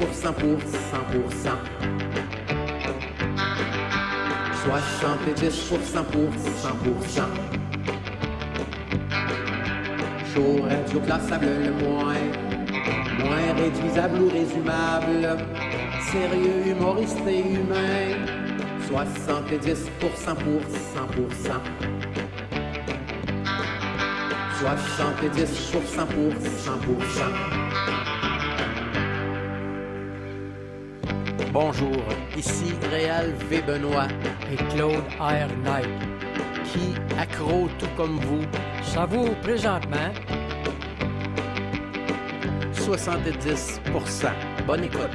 70% pour 100%. 70% pour 100%. Chaud, radio classable le moins réduisable ou résumable. Sérieux, humoriste et humain. 70% pour 100%. 70% pour 100%. Bonjour, ici Réal V. Benoît et Claude R. Knight, qui, accro tout comme vous, savoure présentement 70%. Bonne écoute.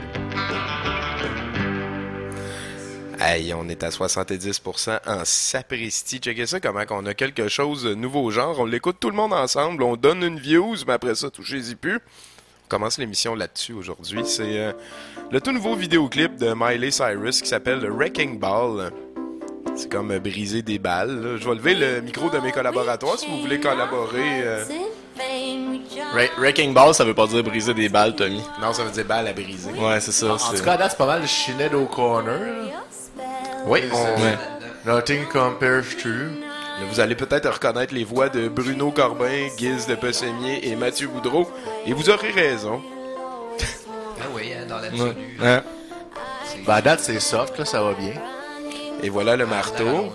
Hey, on est à 70% en sapristi. Checkez ça, comment on a quelque chose de nouveau genre. On l'écoute tout le monde ensemble, on donne une views, mais après ça, touchez-y plus. On commence l'émission là-dessus aujourd'hui. C'est le tout nouveau vidéoclip de Miley Cyrus qui s'appelle Wrecking Ball. C'est comme briser des balles. Là. Je vais lever le micro de mes collaborateurs si vous voulez collaborer. Wrecking Ball, ça veut pas dire briser des balles, Tommy. Non, ça veut dire balle à briser. Ouais, c'est ça. En tout cas, à date, c'est pas mal le Shined au corner. Oui, Nothing compares to. Là, vous allez peut-être reconnaître les voix de Bruno Corbin, Guiz de Pessémier et Mathieu Boudreau. Et vous aurez raison. Ah oui, dans l'absolu. Ouais. Ben, à date, c'est soft, là, ça va bien. Et voilà le marteau.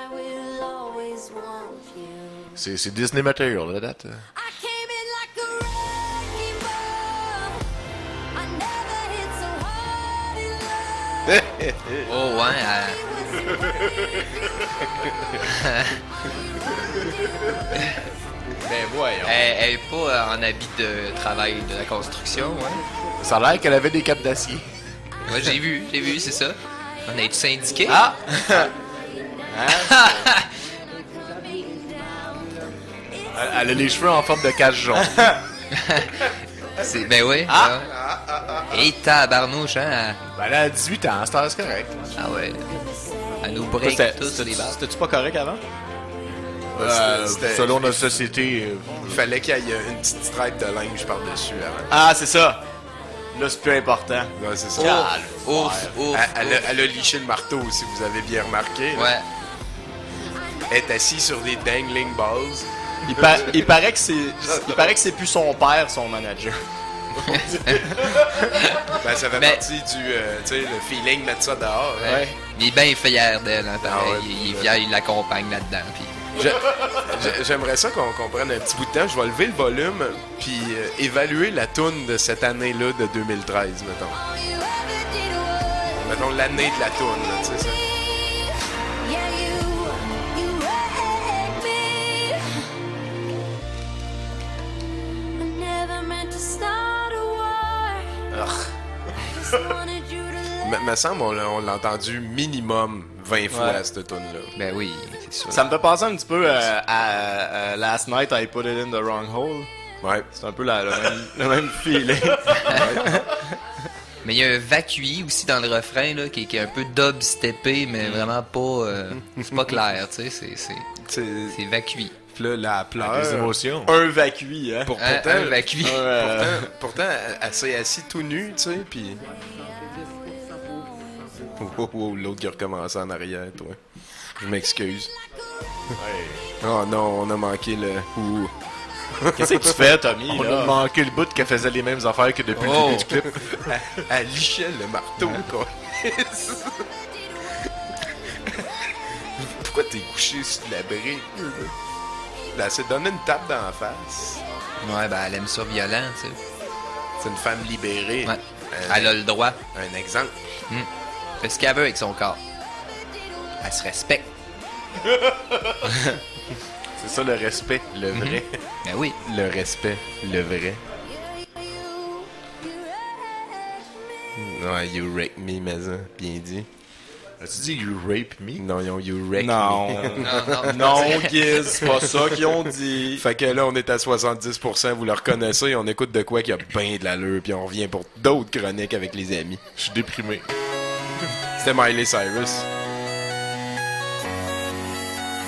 C'est Disney Material, là, à date. Oh ouais. Ben voyons. Elle est pas en habit de travail de la construction, ouais. Ça a l'air qu'elle avait des capes d'acier. Moi j'ai vu, c'est ça. On a-tu syndiqué? Ah! Elle a les cheveux en forme de cache jaune. Ben oui. Ah! Et tabarnouche, hein? Ben, elle a 18 ans, c'est correct. Ah ouais. Elle nous break tous les balles. C'était-tu pas correct avant? Selon notre société. Il fallait qu'il y ait une petite stripe de linge par-dessus avant. Ah, c'est ça. Là, c'est plus important. Ouais, c'est ça. Ouf. Elle a liché le marteau, si vous avez bien remarqué. Ouais. Elle est assise sur des dangling balls. Il paraît que c'est plus son père, son manager. Ben, ça fait partie du tu sais, le feeling de mettre ça dehors. Hein. Ouais. Il est bien fier d'elle, hein, pareil. Ah ouais. Il est fier, il l'accompagne là-dedans. Puis... J'aimerais ça qu'on prenne un petit bout de temps. Je vais lever le volume puis évaluer la toune de cette année-là de 2013, mettons. Mettons l'année de la toune, tu sais ça. Me semble on l'a entendu minimum 20 fois cette tune-là. Ben oui, c'est sûr. Ça me fait penser un petit peu à Last Night I Put It in the Wrong Hole. Ouais. C'est un peu le même feeling. Mais il y a un vacui aussi dans le refrain là, qui est un peu dubsteppé, mais vraiment pas. C'est pas clair, tu sais. C'est vacui. Puis là, la pleure. Des émotions. Un vacui, hein. Un vacui. Pourtant, elle s'est assise tout nu, tu sais, puis... Oh, l'autre qui a recommencé en arrière, toi. Je m'excuse. Oh non, on a manqué le... Ouh. Qu'est-ce que tu fais, Tommy? On a manqué le bout qu'elle faisait les mêmes affaires que depuis le début du clip. Elle lichait le marteau, quoi. Pourquoi t'es couché sur la brique? Elle s'est donné une tape dans la face. Ouais, ben elle aime ça violent, tu sais. C'est une femme libérée. Ouais. Elle a le droit. Un exemple. Fait ce qu'elle veut avec son corps. Elle se respecte. C'est ça le respect, le vrai. Ben oui. Le respect, le vrai. Ouais, you wreck me, mais ça, bien dit. As-tu dit you rape me? Non, ils ont you wreck Non. me. Non, Giz, c'est pas ça qu'ils ont dit. Fait que là, on est à 70%, vous le reconnaissez, on écoute de quoi qui a bien de l'allure, puis on revient pour d'autres chroniques avec les amis. Je suis déprimé. C'était Miley Cyrus.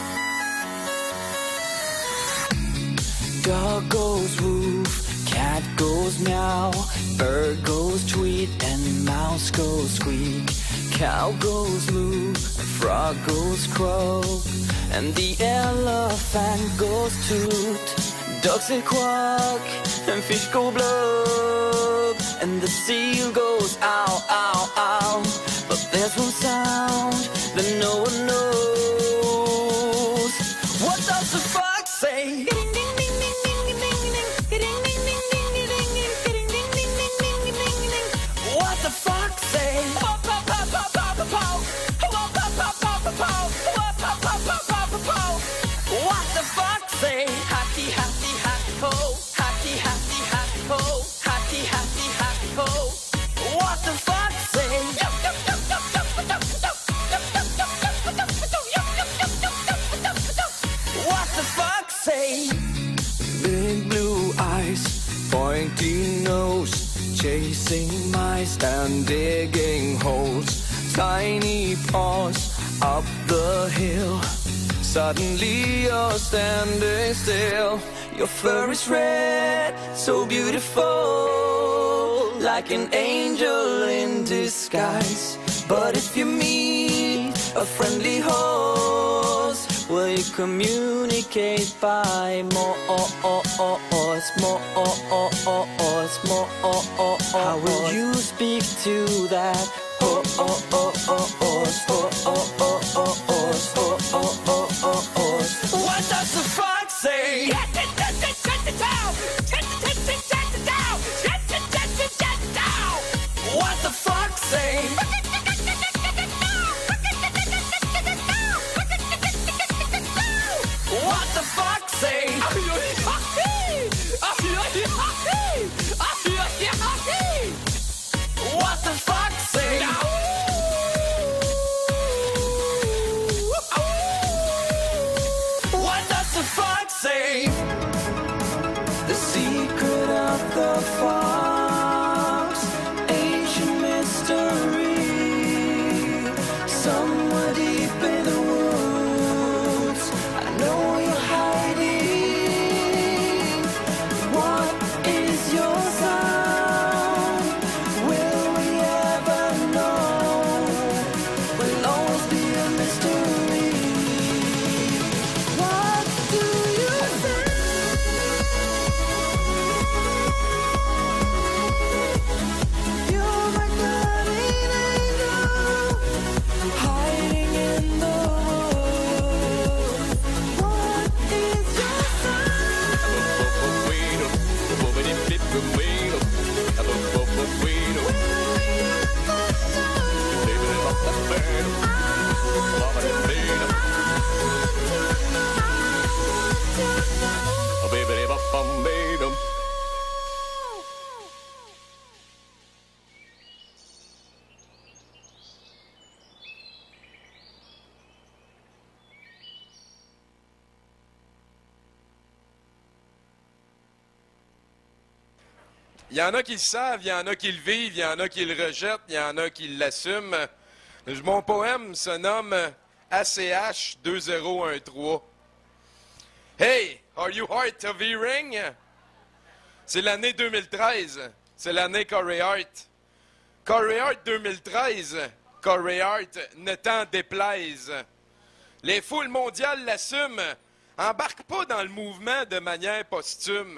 Dog goes woof, cat goes meow, bird goes tweet, and mouse goes squeak. Cow goes moo, and frog goes croak, and the elephant goes toot. Ducks say quack, and fish go blub, and the seal goes ow, ow, ow. But there's one sound that no one knows. What does the fox say? What the fox say? What the fox say? Happy, happy, happy ho. Happy, happy, happy ho. Happy, happy, happy ho. What the fox say? What the fox say? Big blue eyes, pointy nose, chasing mice and digging holes. Tiny paws up the hill. Suddenly you're standing still. Your fur is red, so beautiful, like an angel in disguise. But if you meet a friendly horse, will you communicate by more? How will you speak to that horse? What does the fox say? What the fox say? What the fox say? What the fox say? What does the fox say? The secret of the fox, ancient mystery, somewhere deep in the woods. I know you're hiding. What is your sound? Will we ever know? Will always be a mystery. What do you say? You're my guardian angel, hiding in the woods. What is your Il y en a qui le savent, il y en a qui le vivent, il y en a qui le rejettent, il y en a qui l'assument. Mon poème se nomme ACH 2013. Hey, are you heart of hearing? C'est l'année 2013. C'est l'année Corey Hart. Corey Hart 2013. Corey Hart, ne t'en déplaise. Les foules mondiales l'assument. Embarque pas dans le mouvement de manière posthume.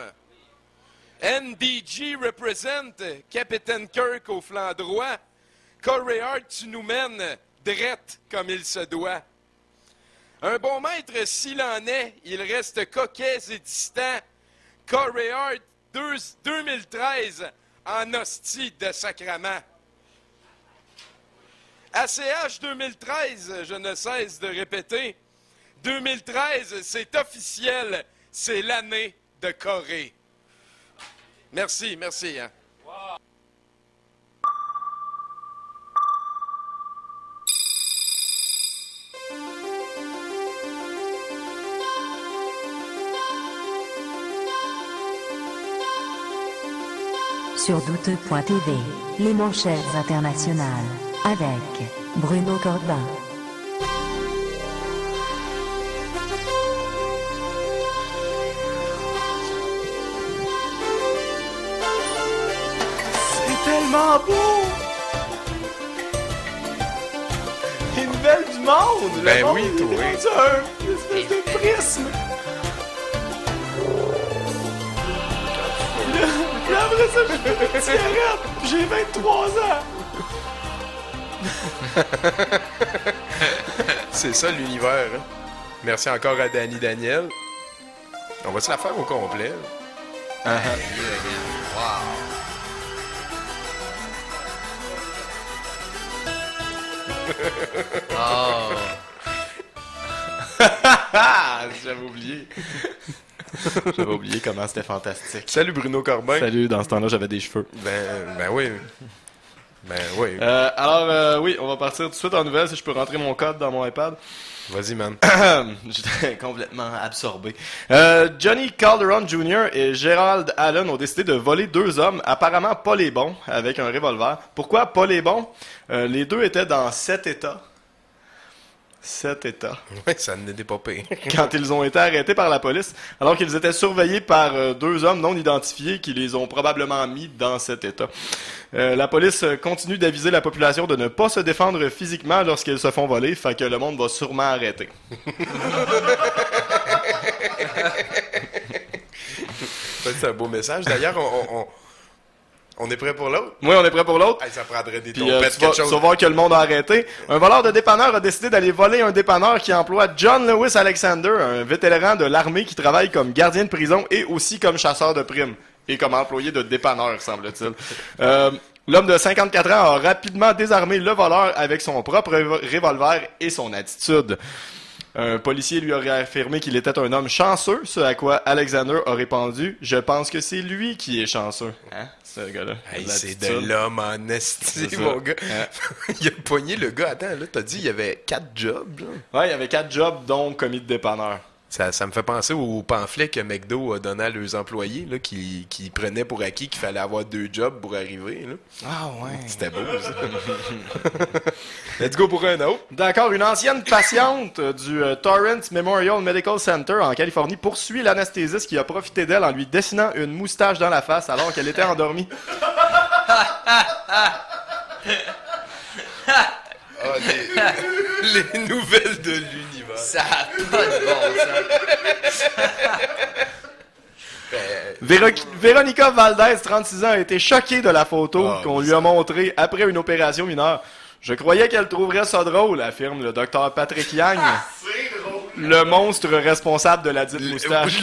NDG represent, Capitaine Kirk au flanc droit. Corey Hart, tu nous mènes drette comme il se doit. Un bon maître, s'il en est, il reste coquet et distant. Corey Hart 2013 en hostie de sacrament. ACH 2013, je ne cesse de répéter. 2013, c'est officiel, c'est l'année de Corée. Merci, merci. Hein. Wow. Sur douteux.tv, les manchettes internationales, avec Bruno Corbin. tellement beau! Les nouvelles du monde! Ben le monde oui, est toi. rendu une espèce de prisme! Puis après ça, je fume une cigarette! Puis j'ai 23 ans! C'est ça l'univers. Hein? Merci encore à Danny Daniel. On va se la faire au complet. Oh. J'avais oublié. J'avais oublié comment c'était fantastique. Salut Bruno Corbin. Salut, dans ce temps-là, j'avais des cheveux. Ben oui. Ben oui. Alors, oui, on va partir tout de suite en nouvelle si je peux rentrer mon code dans mon iPad. Vas-y, man. J'étais complètement absorbé. Johnny Calderon Jr. et Gerald Allen ont décidé de voler 2 hommes, apparemment pas les bons, avec un revolver. Pourquoi pas les bons? Les 2 étaient dans 7 États. 7 États. Oui, ça n'était pas pire. Quand ils ont été arrêtés par la police, alors qu'ils étaient surveillés par 2 hommes non identifiés qui les ont probablement mis dans cet état. La police continue d'aviser la population de ne pas se défendre physiquement lorsqu'ils se font voler, fait que le monde va sûrement arrêter. C'est un beau message. D'ailleurs, on est prêt pour l'autre? Oui, on est prêt pour l'autre. Hey, ça prendrait des Puis trompettes, tu vas voir que le monde a arrêté. Un voleur de dépanneur a décidé d'aller voler un dépanneur qui emploie John Lewis Alexander, un vétéran de l'armée qui travaille comme gardien de prison et aussi comme chasseur de primes. Et comme employé de dépanneur, semble-t-il. L'homme de 54 ans a rapidement désarmé le voleur avec son propre revolver et son attitude. Un policier lui aurait affirmé qu'il était un homme chanceux, ce à quoi Alexander a répondu « Je pense que c'est lui qui est chanceux. » Hein, ce gars-là. Hey, c'est de l'homme en esti, mon gars. Il a pogné le gars. Attends, là, t'as dit il y avait 4 jobs. Là. Ouais, il y avait 4 jobs, dont commis de dépanneur. Ça me fait penser au pamphlet que McDo a donné à leurs employés, là, qui prenaient pour acquis qu'il fallait avoir 2 jobs pour arriver. Là. Ah ouais. C'était beau, ça. Let's go pour un autre. D'accord, une ancienne patiente du Torrance Memorial Medical Center en Californie poursuit l'anesthésiste qui a profité d'elle en lui dessinant une moustache dans la face alors qu'elle était endormie. Les nouvelles de l'univers. Ça a pas de bon sens. Véronica Valdez, 36 ans, a été choquée de la photo qu'on lui a montrée après une opération mineure. Je croyais qu'elle trouverait ça drôle, affirme le docteur Patrick Yang, le monstre responsable de la dite moustache.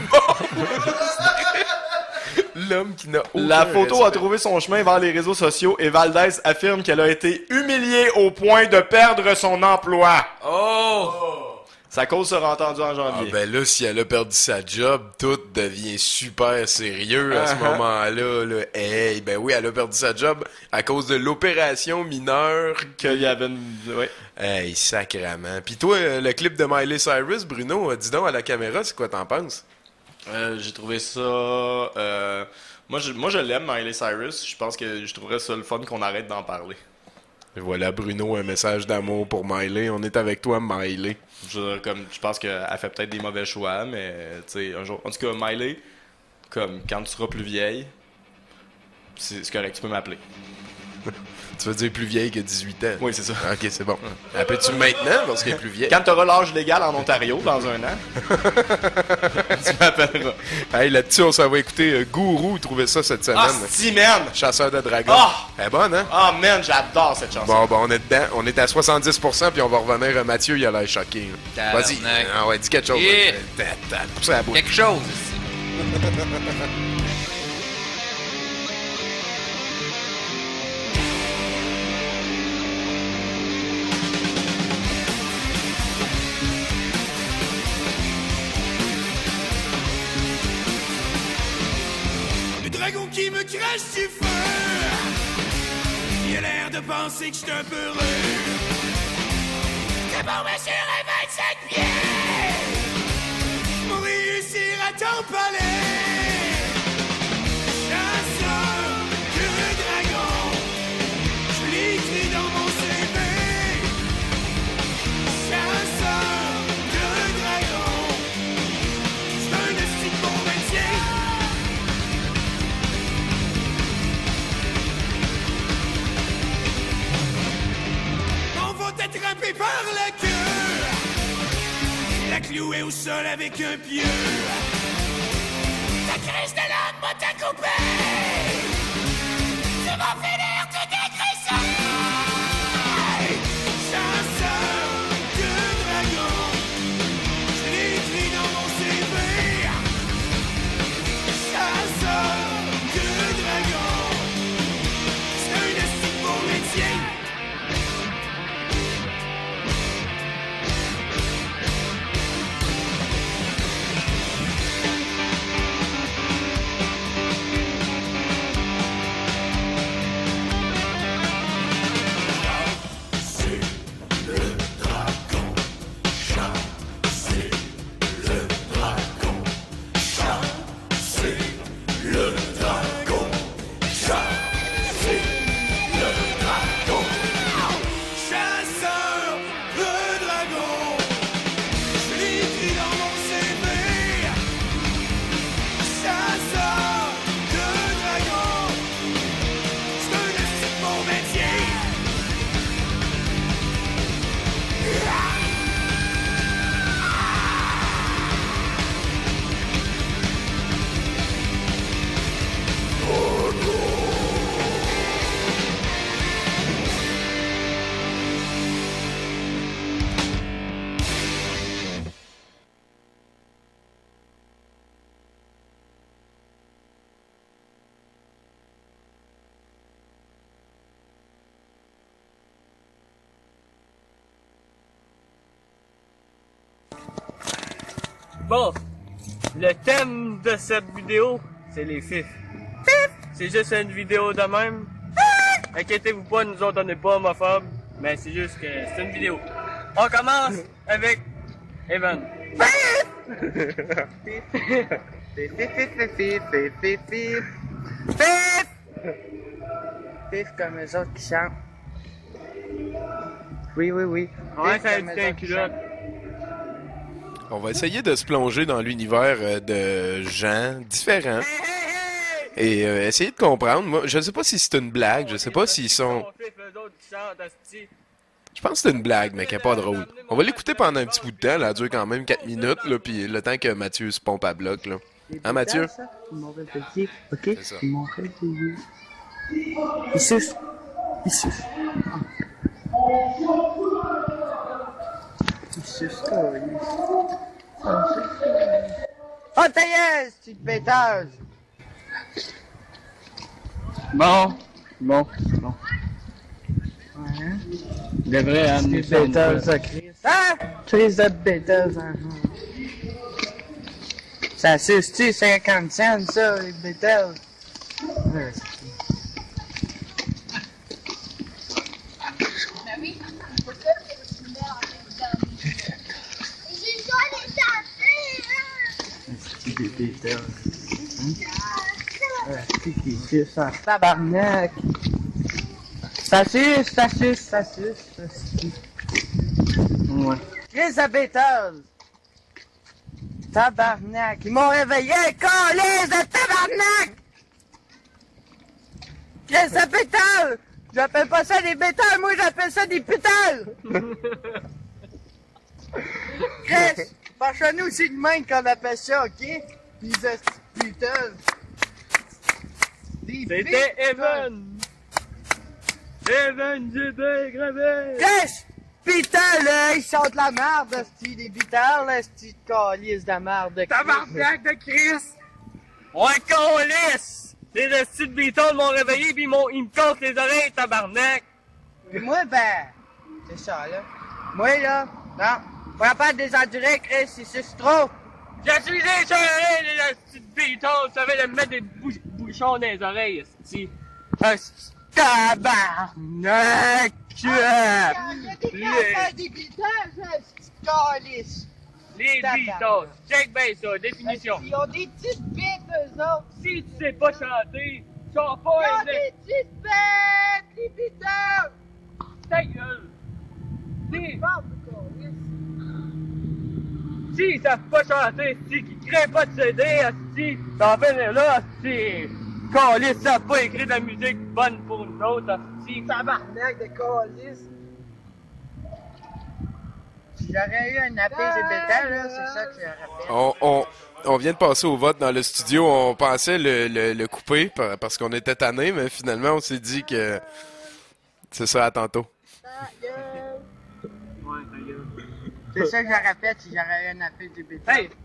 L'homme qui n'a aucun La photo respect. a trouvé son chemin vers les réseaux sociaux et Valdez affirme qu'elle a été humiliée au point de perdre son emploi. Oh! Sa cause sera entendue en Ah janvier. ben là, si elle a perdu sa job, tout devient super sérieux à ce moment-là. Là. Hey, ben oui, elle a perdu sa job à cause de l'opération mineure. Qu'il y avait une... Ouais. Hey, sacrément. Puis toi, le clip de Miley Cyrus, Bruno, dis donc à la caméra, c'est quoi t'en penses? J'ai trouvé ça... Moi, je l'aime, Miley Cyrus. Je pense que je trouverais ça le fun qu'on arrête d'en parler. Et voilà, Bruno, un message d'amour pour Miley. On est avec toi, Miley. Je pense qu'elle fait peut-être des mauvais choix, mais tu sais, un jour... En tout cas, Miley, comme quand tu seras plus vieille, c'est correct, tu peux m'appeler. Tu veux dire plus vieille que 18 ans? Oui, c'est ça. Ok, c'est bon. Appelles-tu maintenant parce qu'elle est plus vieille? Quand tu auras l'âge légal en Ontario, dans un an, tu m'appelleras. Hey, là-dessus, on s'en va écouter Gourou, trouver ça cette semaine. Ah, si, man! Chasseur de dragons. Ah! Elle est bonne, hein? Ah, man, j'adore cette chanson. Bon, on est dedans. On est à 70%, puis on va revenir. Mathieu, il a l'air choqué. Là. Vas-y. Tabarnak. Ah ouais, dis quelque chose. Yeah. Pousse la bouche. Quelque chose ici. Le dragon qui me crache du feu. Il a l'air de penser que je suis un peu heureux. C'est bon, monsieur, réveille 5 pieds. Pour réussir à ton palais. Chasseur de dragon. Je l'ai écrit dans mon CV. Chasseur de dragon. C'est un esti de bon métier. attrapé par la queue, la clouer au sol avec un pieu. Ta crise de langue m'a t'a coupé, tu vas finir tout dégraissé. Chasseur de dragon, je l'ai écrit dans mon CV. Chasseur de dragon, c'est un esti de beau métier. Bon, le thème de cette vidéo, c'est les fifs. C'est juste une vidéo de même. Inquiétez-vous pas, nous autres on n'est pas homophobes, mais c'est juste que c'est une vidéo. On commence avec Evan. Fif comme eux autres qui chantent. Oui. Ouais, ça a été un culotte. On va essayer de se plonger dans l'univers de gens différents et essayer de comprendre. Moi, je sais pas si c'est une blague, je sais pas s'ils sont... Je pense que c'est une blague, mais qui est pas drôle. On va l'écouter pendant un petit bout de temps, là, elle dure quand même 4 minutes, là, puis le temps que Mathieu se pompe à bloc, là. Hein, Mathieu? Ils m'ont réveillé, ok? Ils m'ont réveillé. Ils sucent. Ils sucent, oh, ta gueule, petite pétage! Bon. Ouais. Il devrait amener ça. Ça, Chris. Ah! Chris de pétage, hein. Ça suce-tu 50 cents, ça, les pétages? Ouais, des pétales. Qui suce en tabarnak. Ça suce. Ouais. Chris de pétales. Tabarnak. Ils m'ont réveillé, câlisse de tabarnak! Chris de pétales. J'appelle pas ça des pétales, moi j'appelle ça des pétales! Chris! Parce que nous, c'est le même qu'on appelle ça, ok? Pis putain. C'était Evan! Evan GB gravé! Chris! Putain, là, ils sont de la merde, c'ti, des bitales, là, c'ti de calice de merde de Chris. Tabarnak de Chris! Ouais, calice! Les estis de Beatles m'ont réveillé pis ils me cassent les oreilles, tabarnak! Et moi, ben, c'est ça, là. Moi, là, non. Pas capable de les endurer, Chris, c'est trop. Je suis échangé, les estis de Beatles, ça veut me mettre des bouchons dans les oreilles, esti. Tabarnak! Les Beatles, check bien ça, définition. Ils ont des petites bêtes, eux autres. Si tu sais pas chanter, chante pas. Ils ont des petites bêtes, les Beatles. Ta gueule. Si ils savent pas chanter, si qui créent pas de CD, si t'en venir là, si calices savent pas écrire de la musique bonne pour nous autres, si tabarnak de calices. Si j'aurais eu un appel des bétails, là, c'est ça que je rappelle. On vient de passer au vote dans le studio. On pensait le couper parce qu'on était tannés, mais finalement, on s'est dit que c'est ça, à tantôt. C'est ça que j'aurais fait si j'aurais eu un appel des bétails. Hey!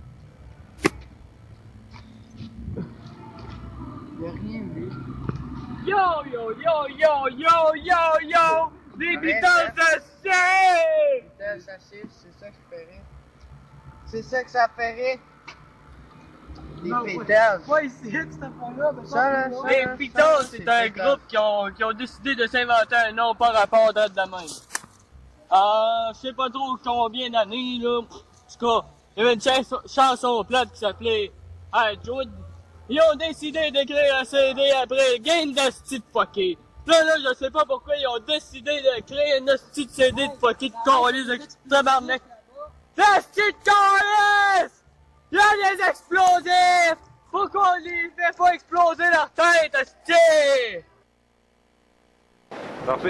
Y'a rien vu. Yo, yo, yo, yo, yo, yo, yo! Des Beatles assassins! Beatles assassins, c'est ça que je ferais. C'est ça que ça ferait. Les Beatles. Quoi ici, cette affaire-là? Ça, Les Beatles, c'est un groupe qui ont décidé de s'inventer un nom par rapport à de même. Je sais pas trop combien d'années, là. En tout cas, il y avait une chanson plate qui s'appelait Jude. Ils ont décidé d'écrire un CD après Game de style fucké. Là, je sais pas pourquoi ils ont décidé de créer un style CD de fucké de calice de tabarnak. La style de calice! Il y a des explosifs! Pourquoi on les fait pas exploser leur tête, hostie? Parfait.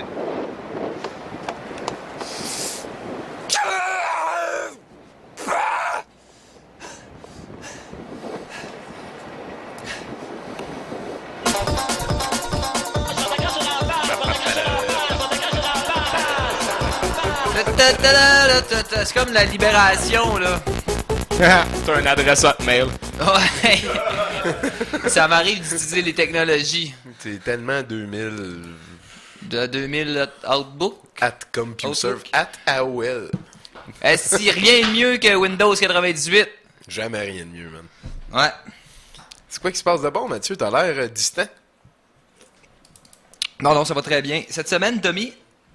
C'est comme la libération, là. C'est un adresse hotmail. Ouais. Ça m'arrive d'utiliser les technologies. C'est tellement 2000... De 2000 Outlook. At CompuServe. At AOL. Si rien de mieux que Windows 98. Jamais rien de mieux, man. Ouais. C'est quoi qui se passe de bon, Mathieu? T'as l'air distant. Non, ça va très bien. Cette semaine, Tommy,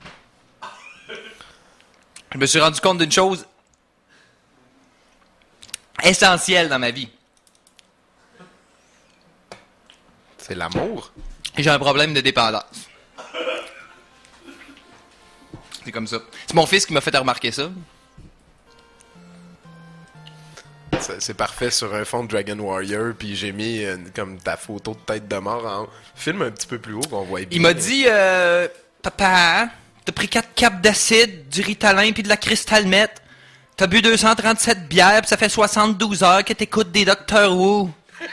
je me suis rendu compte d'une chose essentielle dans ma vie. C'est l'amour? J'ai un problème de dépendance. C'est comme ça. C'est mon fils qui m'a fait remarquer ça. C'est parfait sur un fond de Dragon Warrior, puis j'ai mis comme ta photo de tête de mort en film un petit peu plus haut qu'on voit bien. Il m'a dit, papa, t'as pris 4 capes d'acide, du Ritalin puis de la cristalmette. T'as bu 237 bières, puis ça fait 72 heures que t'écoutes des Doctor Who.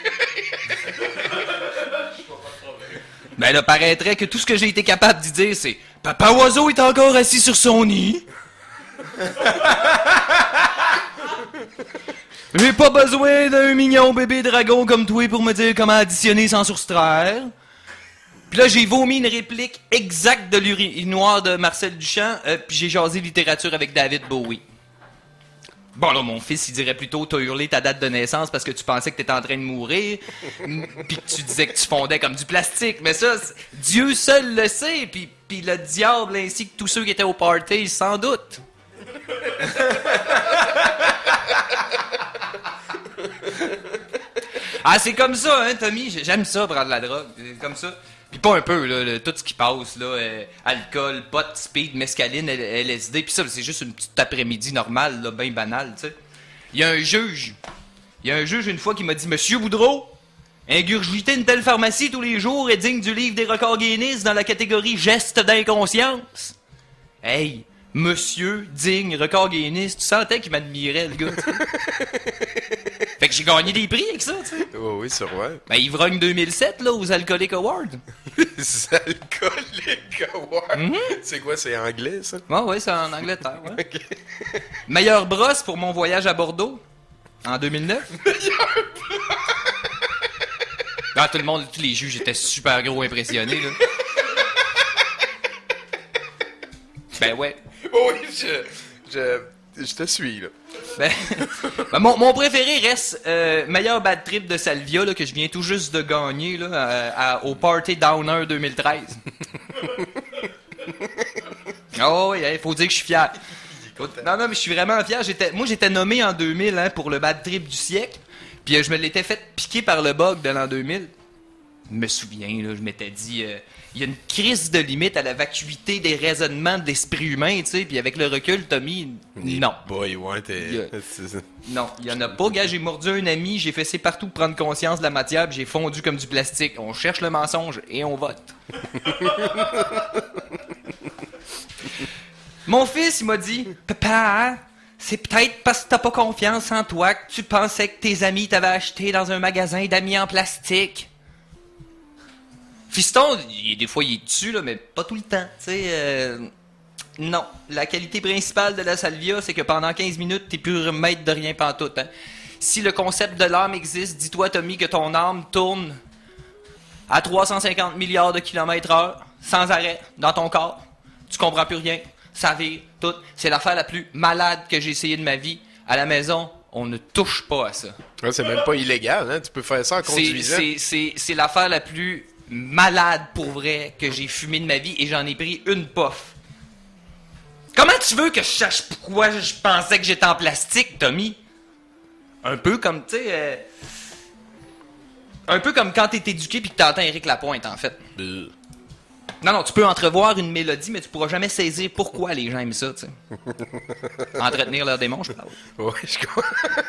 Ben là, paraîtrait que tout ce que j'ai été capable d'y dire, c'est « Papa Oiseau est encore assis sur son nid. » J'ai pas besoin d'un mignon bébé dragon comme toi pour me dire comment additionner sans soustraire. Puis là, j'ai vomi une réplique exacte de l'urinoir de Marcel Duchamp, puis j'ai jasé littérature avec David Bowie. Bon, là, mon fils, il dirait plutôt, t'as hurlé ta date de naissance parce que tu pensais que t'étais en train de mourir, puis que tu disais que tu fondais comme du plastique. Mais ça, Dieu seul le sait, puis le diable ainsi que tous ceux qui étaient au party, sans doute. Ah, c'est comme ça, hein, Tommy? J'aime ça, prendre la drogue. C'est comme ça. Puis pas un peu, là, tout ce qui passe, là, alcool, pot, speed, mescaline, LSD, puis ça, c'est juste une petite après-midi normale, là, bien banale, tu sais. Il y a un juge, une fois, qui m'a dit « Monsieur Boudreau, ingurgiter une telle pharmacie tous les jours est digne du livre des records Guinness dans la catégorie geste d'inconscience. » Hey, monsieur, digne, record Guinness, tu sentais qu'il m'admirait, le gars. Fait que j'ai gagné des prix avec ça, tu sais. Oh, oui, sûrement. Ben, Ivrogne 2007, là, aux Alcoolic Awards. Les Alcoolic Awards? C'est quoi, c'est anglais, ça? Ouais, c'est en Angleterre, ouais. Okay. Meilleure brosse pour mon voyage à Bordeaux, en 2009. Meilleure brosse! Ah, tout le monde, tous les juges étaient super gros impressionnés, là. Ben ouais. Oui, je te suis, là. Ben, mon préféré reste meilleur bad trip de Salvia, là, que je viens tout juste de gagner là, au Party Downer 2013. Oh oui, il faut dire que je suis fier. Non, mais je suis vraiment fier. Moi, j'étais nommé en 2000 hein, pour le bad trip du siècle. Puis je me l'étais fait piquer par le bug de l'an 2000. Je me souviens, là, je m'étais dit... il y a une crise de limite à la vacuité des raisonnements de l'esprit humain, tu sais, puis avec le recul, Tommy, non. Boy, ouais, non, il y en a pas, gars, j'ai mordu un ami, j'ai fessé partout pour prendre conscience de la matière, puis j'ai fondu comme du plastique. On cherche le mensonge et on vote. Mon fils, il m'a dit, « Papa, c'est peut-être parce que t'as pas confiance en toi que tu pensais que tes amis t'avaient acheté dans un magasin d'amis en plastique. » Fiston, des fois, il est dessus, là, mais pas tout le temps. Tu sais, non. La qualité principale de la salvia, c'est que pendant 15 minutes, t'es plus maître de rien pantoute. Hein. Si le concept de l'âme existe, dis-toi, Tommy, que ton âme tourne à 350 milliards de kilomètres heure, sans arrêt, dans ton corps. Tu comprends plus rien. Ça vire, tout. C'est l'affaire la plus malade que j'ai essayé de ma vie. À la maison, on ne touche pas à ça. Ouais, c'est même pas illégal, hein? Tu peux faire ça en conduisant. C'est l'affaire la plus malade, pour vrai, que j'ai fumé de ma vie, et j'en ai pris une puff. Comment tu veux que je sache pourquoi je pensais que j'étais en plastique, Tommy? Un peu comme, tu sais... un peu comme quand t'es éduqué pis que t'entends Éric Lapointe, en fait. Non, tu peux entrevoir une mélodie, mais tu pourras jamais saisir pourquoi les gens aiment ça, tu sais. Entretenir leurs démons, je parle. Ouais, je comprends.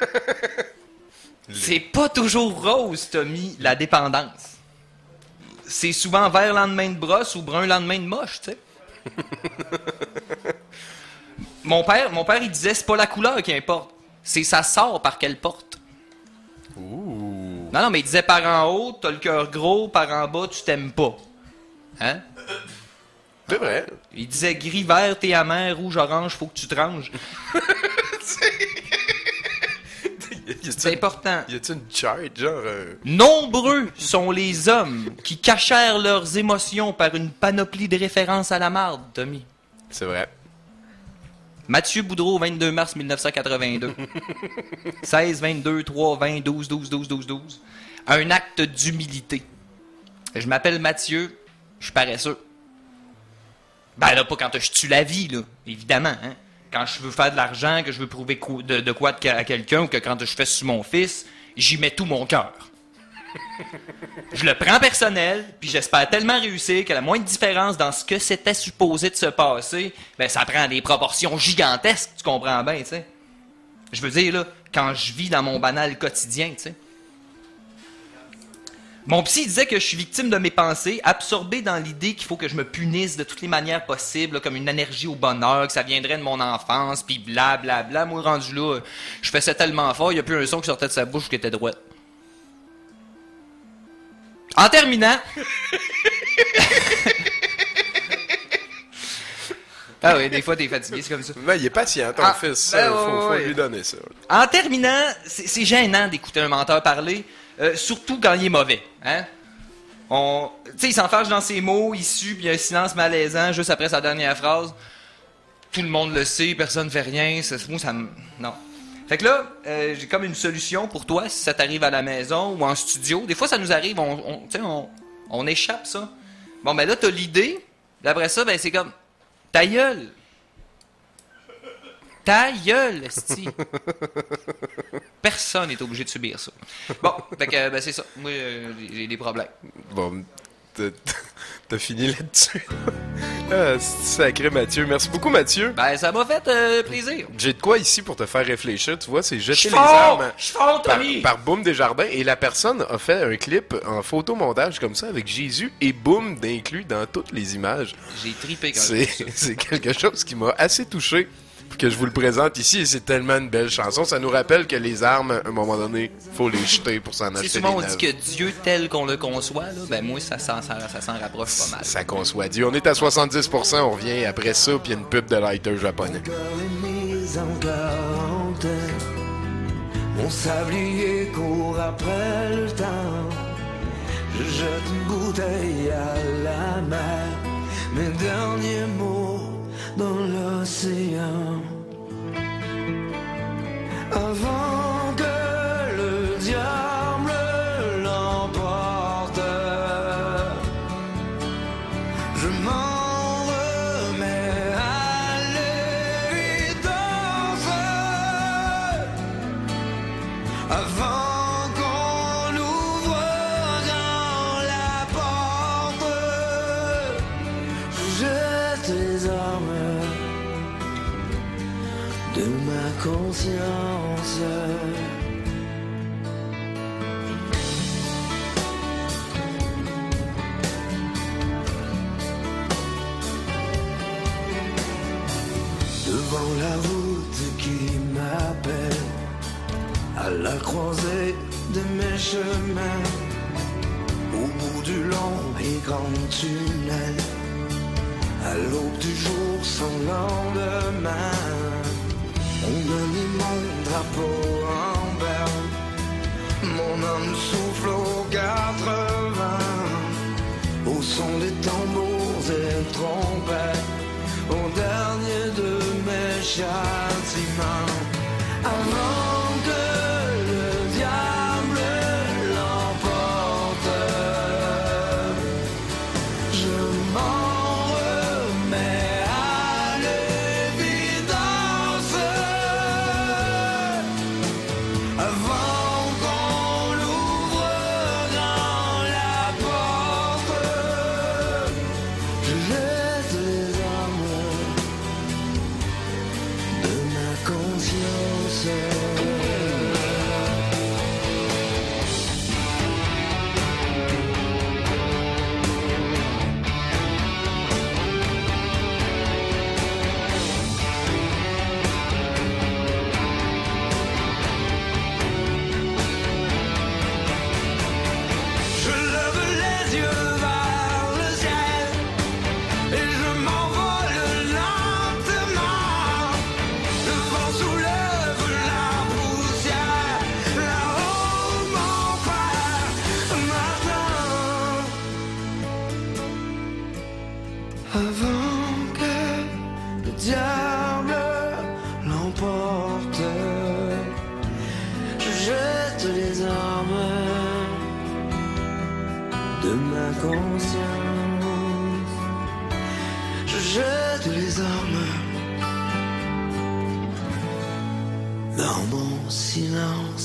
C'est pas toujours rose, Tommy, la dépendance. C'est souvent vert lendemain de brosse ou brun lendemain de moche, tu sais. Mon père, il disait, c'est pas la couleur qui importe, c'est ça sort par quelle porte. Ouh. Non, mais il disait, par en haut, t'as le cœur gros, par en bas, tu t'aimes pas. Hein? C'est vrai. Il disait, gris, vert, t'es amer, rouge, orange, faut que tu te ranges. C'est important. Y a-t-il une chart, genre... Nombreux sont les hommes qui cachèrent leurs émotions par une panoplie de références à la marde, Tommy. C'est vrai. Mathieu Boudreau, 22 mars 1982. 16, 22, 3, 20, 12, 12, 12, 12, 12. Un acte d'humilité. Je m'appelle Mathieu, je suis paresseux. Ben là, pas quand je tue la vie, là, évidemment, hein. Quand je veux faire de l'argent, que je veux prouver de quoi à quelqu'un, ou que quand je fais sur mon fils, j'y mets tout mon cœur. Je le prends personnel, puis j'espère tellement réussir que la moindre différence dans ce que c'était supposé de se passer, ben ça prend des proportions gigantesques, tu comprends bien, tu sais. Je veux dire, là, quand je vis dans mon banal quotidien, tu sais. Mon psy disait que je suis victime de mes pensées, absorbé dans l'idée qu'il faut que je me punisse de toutes les manières possibles, là, comme une énergie au bonheur, que ça viendrait de mon enfance, puis blablabla. Moi, rendu là, je faisais tellement fort, il n'y a plus un son qui sortait de sa bouche qui était droite. En terminant... Ah oui, des fois, t'es fatigué, c'est comme ça. Ben, il est patient, ton fils. Ben, faut lui donner ça. En terminant, c'est gênant d'écouter un menteur parler, surtout quand il est mauvais. Hein? Tu sais, il s'enfarge dans ses mots, il sue, puis il y a un silence malaisant juste après sa dernière phrase. Tout le monde le sait, personne ne fait rien. Moi, ça me... Non. Fait que là, j'ai comme une solution pour toi, si ça t'arrive à la maison ou en studio. Des fois, ça nous arrive, on échappe ça. Bon, ben là, t'as l'idée. D'après ça, ben c'est comme... Ta gueule! Ta gueule, esti! Personne n'est obligé de subir ça. Bon, fait que, ben c'est ça. Moi, j'ai des problèmes. Bon, t'as fini là-dessus. Ah, c'est sacré, Mathieu. Merci beaucoup, Mathieu. Ben, ça m'a fait plaisir. J'ai de quoi ici pour te faire réfléchir. Tu vois, c'est jeter les armes par Boom Desjardins. Et la personne a fait un clip en photomontage comme ça avec Jésus et Boom d'inclus dans toutes les images. J'ai tripé quand même. C'est quelque chose qui m'a assez touché pour que je vous le présente ici. Et c'est tellement une belle chanson. Ça nous rappelle que les armes, à un moment donné, faut les jeter pour s'en acheter des souvent on neuves. dit que Dieu tel qu'on le conçoit, là, ben moi, ça s'en rapproche pas mal. Ça conçoit Dieu. On est à 70%. On revient après ça, puis il y a une pub de lighter japonais. Mon sablier court après le temps. Je jette une bouteille à la mer. Mes derniers mots dans l'océan. Avant que le diable l'emporte, je m'en remets à l'évidence. Avant qu'on ouvre grand la porte, je jette les armes de ma conscience. Avant la route qui m'appelle, à la croisée de mes chemins, au bout du long et grand tunnel, à l'aube du jour sans lendemain, on a mis mon drapeau en berne, mon âme souffle aux 80, au son des tambours et trompettes, au dernier de mes châtiments, avant que le diable l'emporte, je m'en remets à l'évidence, avant qu'on ouvre dans la porte, je jette les armes de ma conscience. Je lève les yeux vers le ciel et je m'envole lentement. Le vent soulève la poussière, là-haut mon frère m'attend. Avant que le diable l'emporte, je jette les armes de ma conscience. Je jette les armes dans mon silence.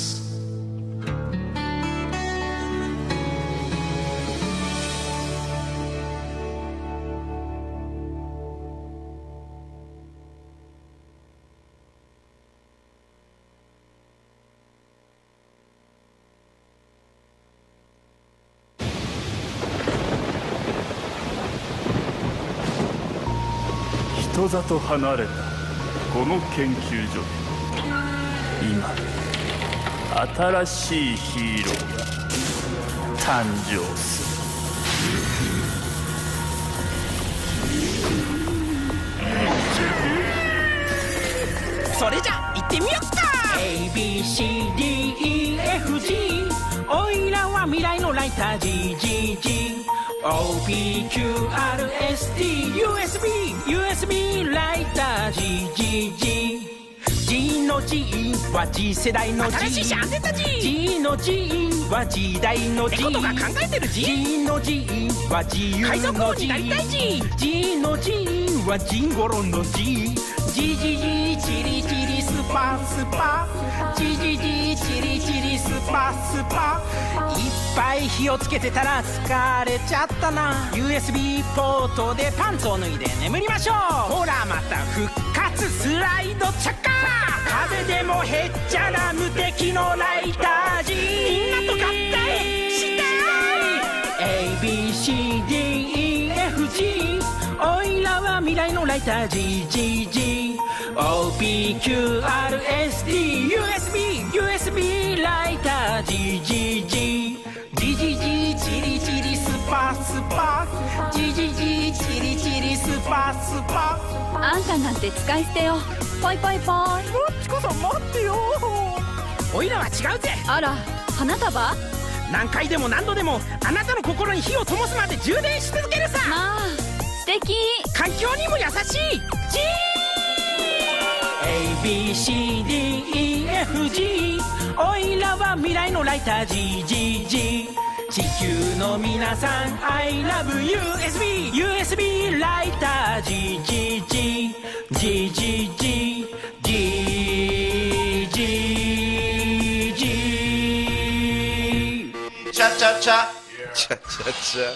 人里離れたこの研究所で今新しいヒーローが誕生する。 それじゃ行ってみよっか。 ABCDEFG おいらは未来のライター GGG OPQRSTUSB ライター GGG G の G は G 世代の G 新しいシャンテタ G の G は時代の G ことが考えてる G の G は自由の G 海賊王になりたい G の G はジンゴロンの G G G G チリチリスパスパ G G G チリチリスパスパいっぱい火をつけてたら疲れちゃったな USB ポートでパンツを脱いで眠りましょうほらまた復活スライドチャッカー風でもへっちゃら無敵のライター G みんなと合体したい ABCDEFG おいらは未来のライター GGG OPQRSTUSB ライター GGG GGG チリチリスパスパ GGG チリチリスパスパあんたなんて使い捨てよポイポイポイもっちこそ待ってよおいらは違うぜあら花束何回でも何度でもあなたの心に火を灯すまで充電し続けるさまあ素敵環境にも優しい G ABCDEFG おいらは未来のライター GGG 地球の皆さん I love USB USB ライター GGG GGG GGG チャチャチャ Tcha tcha tcha.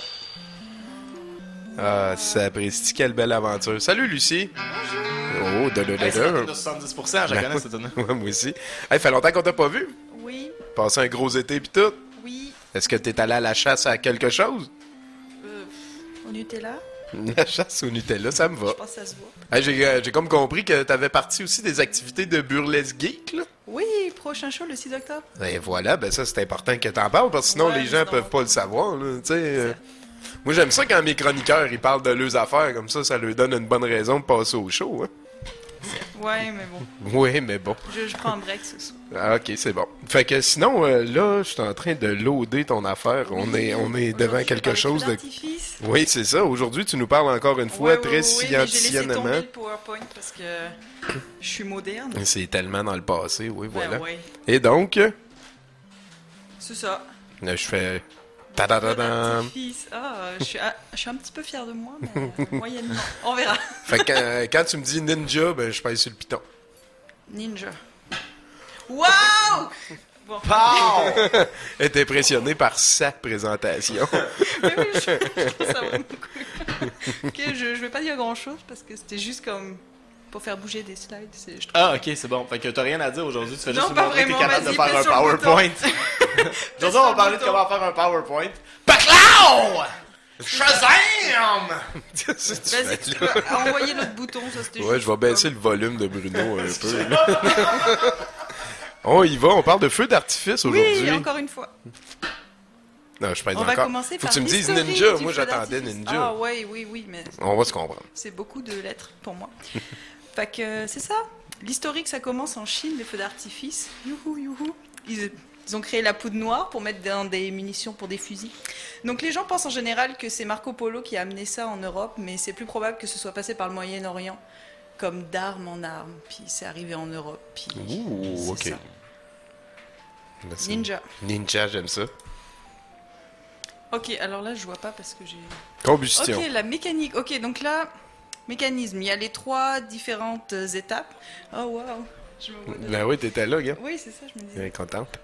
Ah, sapristi, quelle belle aventure. Salut Lucie. Oh, de Hey, c'est de 70%, je la connais cette année. Ouais, moi aussi. Hey, fait longtemps qu'on t'a pas vu. Oui. Passé un gros été pis tout. Oui. Est-ce que t'es allé à la chasse à quelque chose? Au Nutella. La chasse au Nutella, ça me va. Je pense que ça se voit. Hey, j'ai comme compris que t'avais parti aussi des activités de burlesque geek, là. Oui, prochain show le 6 octobre. Et voilà, ben ça, c'est important que t'en parles, parce que sinon, les gens peuvent pas le savoir, là, tu sais. Moi, j'aime ça quand mes chroniqueurs, ils parlent de leurs affaires, comme ça leur donne une bonne raison de passer au show, hein. Ouais, mais bon. Oui, mais bon. Je prends un break ce soir. Ah, ok, c'est bon. Fait que sinon, là, je suis en train de loader ton affaire. On est devant quelque chose de... Oui, c'est ça. Aujourd'hui, tu nous parles encore une fois très scientifiquement. J'ai laissé tomber le PowerPoint parce que je suis moderne. C'est tellement dans le passé, oui, voilà. Ouais. Et donc... C'est ça. Là, je fais... Ta-da-da-dam! Je suis un petit peu fier de moi, mais moyennement. On verra. Fait que quand tu me dis ninja, ben je pèse sur le piton. Ninja. Wow! Bon. Elle est impressionnée par sa présentation. Mais oui, je trouve ça vraiment cool. Ok, je vais pas dire grand-chose parce que c'était juste comme pour faire bouger des slides. Ah, ok, c'est bon. Fait que t'as rien à dire aujourd'hui, tu fais juste Non, nous pas montrer que t'es vraiment, capable de vas-y, faire un pèse sur le PowerPoint. Aujourd'hui, on va parler de comment faire un PowerPoint. Paclao! Shazam! Vas-y, tu peux envoyer l'autre bouton, ça c'était juste. Ouais, je vais baisser le volume de Bruno un peu. On y va, on parle de feu d'artifice aujourd'hui. Oui, encore une fois. Non, je pèse On encore. va commencer Faut par que tu me dises l'historique ninja, du moi feu j'attendais d'artifice. ninja. Ah oui, mais... On va se comprendre. C'est beaucoup de lettres pour moi. Fait que c'est ça. L'historique, ça commence en Chine, les feux d'artifice. Youhou. Ils ont créé la poudre noire pour mettre dans des munitions pour des fusils. Donc les gens pensent en général que c'est Marco Polo qui a amené ça en Europe, mais c'est plus probable que ce soit passé par le Moyen-Orient, comme d'arme en arme. Puis c'est arrivé en Europe. Puis Ouh, ok. Ça. Ninja. Ninja, j'aime ça. Ok, alors là je vois pas parce que j'ai... Combustion. Ok, la mécanique. Ok, donc là, mécanisme. Il y a les 3 différentes étapes. Oh wow. Je me vois dedans. Ben oui, t'étais là, gars. Oui, c'est ça, je me disais. Elle est contente.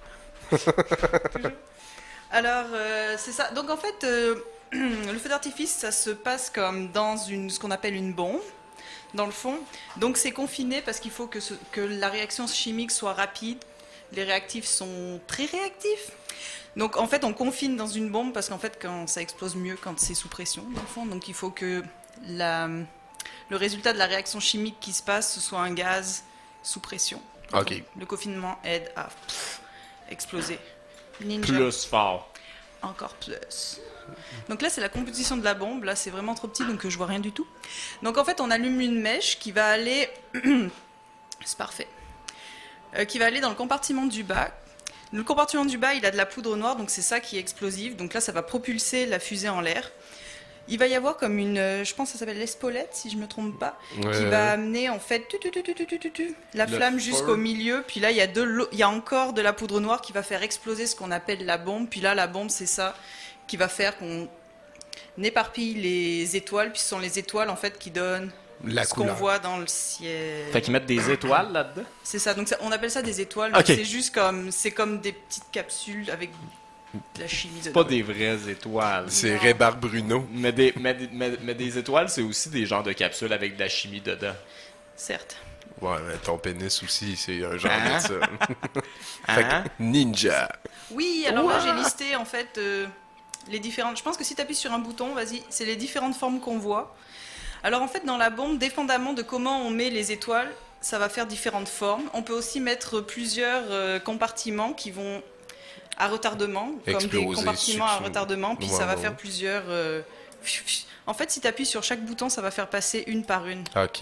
Alors, c'est ça. Donc en fait, le feu d'artifice, ça se passe comme dans ce qu'on appelle une bombe, dans le fond. Donc c'est confiné parce qu'il faut que la réaction chimique soit rapide. Les réactifs sont très réactifs. Donc en fait, on confine dans une bombe parce qu'en fait, quand ça explose mieux quand c'est sous pression, dans le fond. Donc il faut que le résultat de la réaction chimique qui se passe, ce soit un gaz sous pression. Ok. Donc, le confinement aide à exploser. Ninja. Plus fort. Encore plus. Donc là, c'est la composition de la bombe. Là, c'est vraiment trop petit, donc je vois rien du tout. Donc en fait, on allume une mèche qui va aller... c'est parfait. Qui va aller dans le compartiment du bas. Le compartiment du bas, il a de la poudre noire, donc c'est ça qui est explosif. Donc là, ça va propulser la fusée en l'air. Il va y avoir comme une, je pense que ça s'appelle l'espolette, si je me trompe pas, qui va amener en fait la flamme jusqu'au milieu. Puis là, il y a encore de la poudre noire qui va faire exploser ce qu'on appelle la bombe. Puis là, la bombe, c'est ça qui va faire qu'on éparpille les étoiles. Puis ce sont les étoiles en fait qui donnent la ce qu'on voit dans le ciel. Fait qu'ils mettent des étoiles là-dedans? C'est ça, donc on appelle ça des étoiles. Okay. C'est juste c'est comme des petites capsules avec de la chimie. C'est pas des vraies étoiles. C'est Rébar Bruno. Mais des étoiles, c'est aussi des genres de capsules avec de la chimie dedans. Certes. Ouais, mais ton pénis aussi, c'est un genre de ça. Fait que, ninja. Oui, alors là, j'ai listé en fait les différentes... Je pense que si tu appuies sur un bouton, vas-y, c'est les différentes formes qu'on voit. Alors en fait, dans la bombe, dépendamment de comment on met les étoiles, ça va faire différentes formes. On peut aussi mettre plusieurs compartiments qui vont à retardement, comme des compartiments à retardement, puis ça va faire plusieurs... En fait, si tu appuies sur chaque bouton, ça va faire passer une par une. Ok.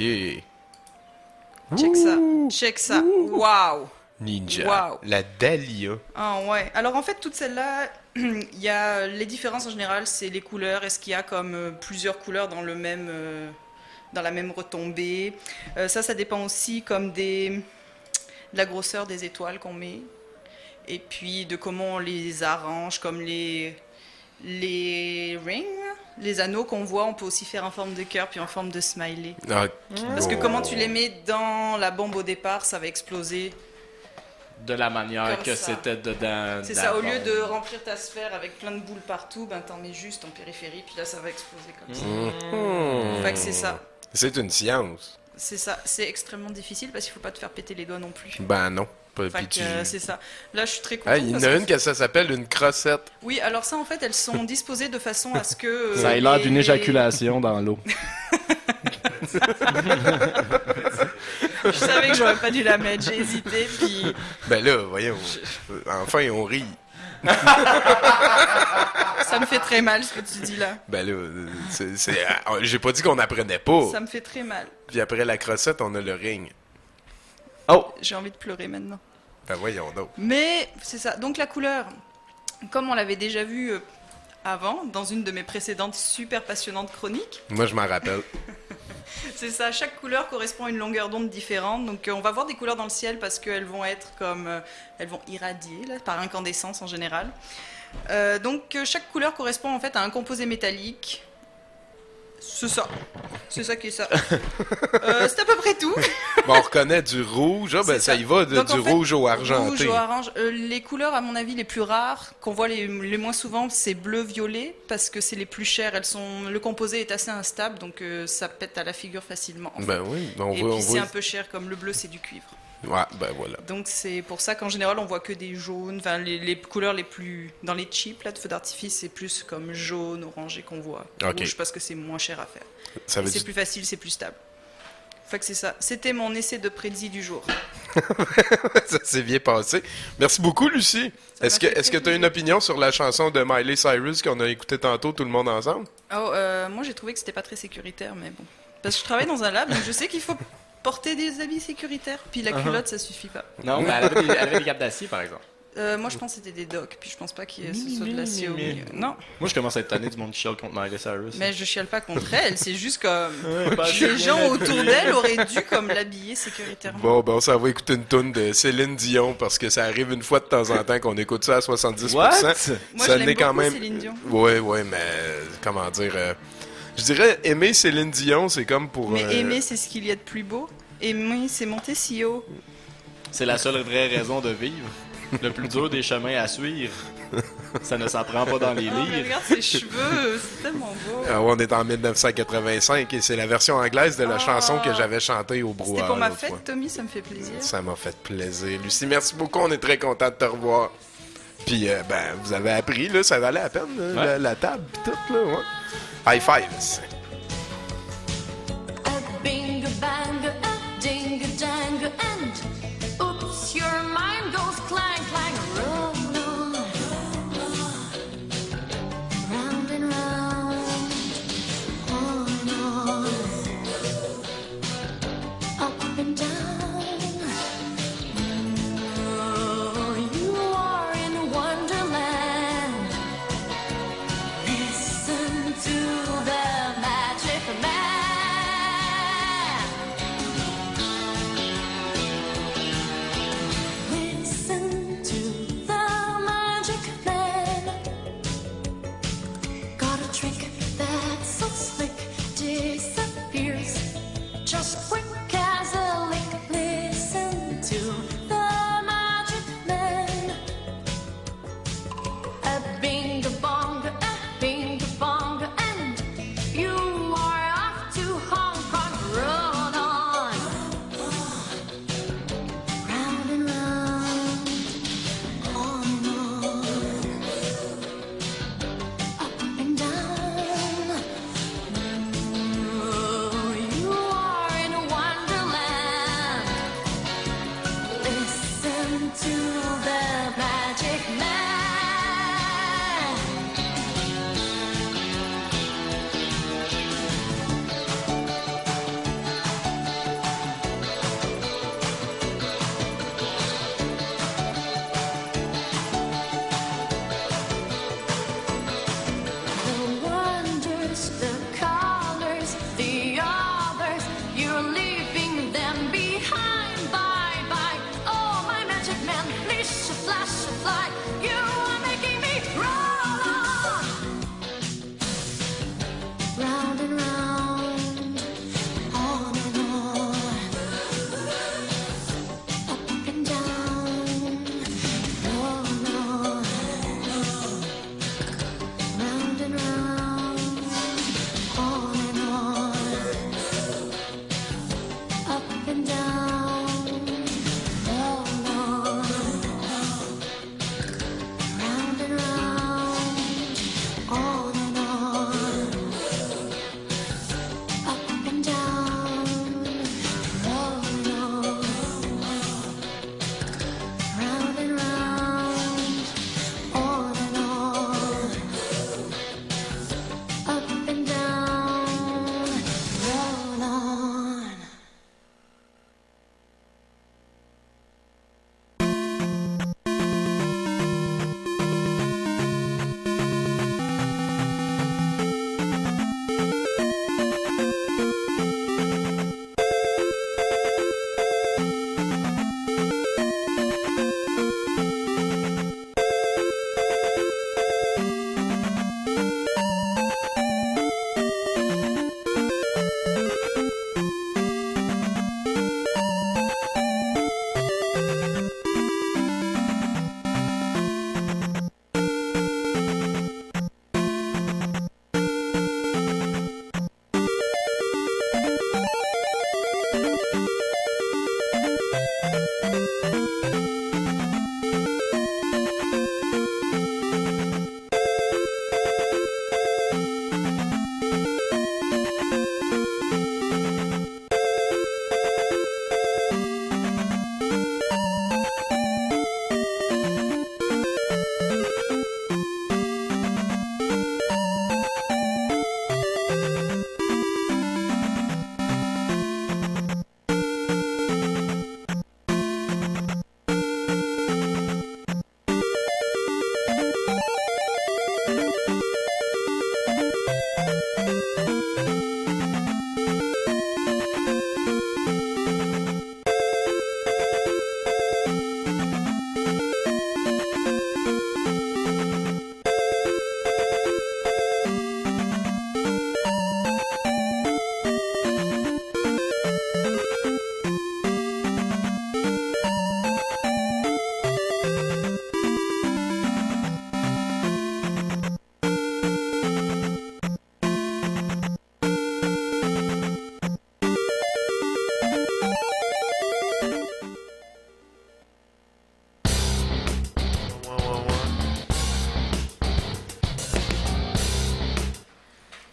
Check ça. Waouh. Ninja. Wow. La Dahlia. Ah ouais. Alors en fait, toutes celles-là, il y a les différences en général, c'est les couleurs. Est-ce qu'il y a comme plusieurs couleurs dans le même, dans la même retombée. Ça dépend aussi comme de la grosseur des étoiles qu'on met. Et puis de comment on les arrange, comme les rings, les anneaux qu'on voit, on peut aussi faire en forme de cœur puis en forme de smiley. Parce que comment tu les mets dans la bombe au départ, ça va exploser. De la manière que c'était dedans. C'est ça, au lieu de remplir ta sphère avec plein de boules partout, ben t'en mets juste en périphérie, puis là ça va exploser comme ça. Fait que c'est ça. C'est une science. C'est ça, c'est extrêmement difficile parce qu'il faut pas te faire péter les doigts non plus. Ben non. Puis Fait tu- que, c'est ça. Là, je suis très contente. il y en parce a que- une que ça s'appelle une crossette. Oui, alors ça, en fait, elles sont disposées de façon à ce que... Ça a l'air d'une les- éjaculation dans l'eau. Je savais que j'aurais pas dû la mettre, j'ai hésité, puis... Ben là, voyons. Enfin, on rit. Ça me fait très mal, ce que tu dis là. Ben là, j'ai pas dit qu'on apprenait pas. Ça me fait très mal. Puis après la crossette, on a le ring. Oh! J'ai envie de pleurer maintenant. Ben voyons donc. Mais c'est ça. Donc la couleur, comme on l'avait déjà vu avant, dans une de mes précédentes super passionnantes chroniques, Moi, je m'en rappelle. c'est ça. Chaque couleur correspond à une longueur d'onde différente. Donc on va voir des couleurs dans le ciel parce qu'elles vont être comme, elles vont irradier là, par incandescence en général. Donc chaque couleur correspond en fait à un composé métallique. C'est ça. C'est ça qui est ça. C'est à peu près tout. Bon, on reconnaît du rouge. Ah, ben ça y va Donc, du en fait, rouge au argenté. Rouge au orange. Les couleurs, à mon avis, les plus rares, qu'on voit les moins souvent, c'est bleu-violet, parce que c'est les plus chères. Le composé est assez instable, donc ça pète à la figure facilement. En fait. Ben oui, on Et voit. puis c'est un peu cher, comme le bleu, c'est du cuivre. Ouais, ben voilà. Donc c'est pour ça qu'en général, on voit que des jaunes. Enfin, les couleurs les plus... Dans les chips là, de feux d'artifice, c'est plus comme jaune, orangé qu'on voit. Ok. Rouge, parce que c'est moins cher à faire. Ça veut Et c'est dire- plus facile, c'est plus stable. Fait que c'est ça. C'était mon essai de prédit du jour. Ça s'est bien passé. Merci beaucoup, Lucie. Est-ce que tu as une opinion sur la chanson de Miley Cyrus qu'on a écoutée tantôt, tout le monde ensemble? Oh, moi j'ai trouvé que c'était pas très sécuritaire, mais bon. Parce que je travaille dans un lab, donc je sais qu'il faut porter des habits sécuritaires. Puis la culotte, ça suffit pas. Non, mais elle avait des capes d'acier, par exemple. Moi je pense que c'était des docks, puis je pense pas qu'il y ait ce soit de l'acier au milieu. Non, Moi, je commence à être tanné du monde qui chiale contre Miley Cyrus. mais je chiale pas contre elle, c'est juste comme. bah, Les gens autour d'elle auraient dû comme l'habiller sécuritairement. Bon, ben, ça va écouter une toune de Céline Dion parce que ça arrive une fois de temps en temps qu'on écoute ça à 70%. What? Moi, Ça je l'aime n'est quand beaucoup, même. Céline Dion. Ouais, mais comment dire. Je dirais aimer Céline Dion, c'est comme pour. Mais aimer, c'est ce qu'il y a de plus beau. Aimer, c'est monter si haut. C'est la seule vraie raison de vivre. Le plus dur des chemins à suivre. Ça ne s'en prend pas dans les Oh, mais livres. regarde ses cheveux, c'est tellement beau. Ah ouais, on est en 1985 et c'est la version anglaise de la chanson que j'avais chantée au brouhaha. C'était pour ma l'autre fête, fois. Tommy, ça me fait plaisir. Ça m'a fait plaisir. Lucie, merci beaucoup. On est très content de te revoir. Puis, ben, vous avez appris, là, ça valait la peine, là, Ouais. la table, pis tout, là, ouais. High fives. Bingo bango, a dingo dango, and oops, your mind goes clang clang, roll on, round and round, on, up and down. Oh, you are in Wonderland. Listen to the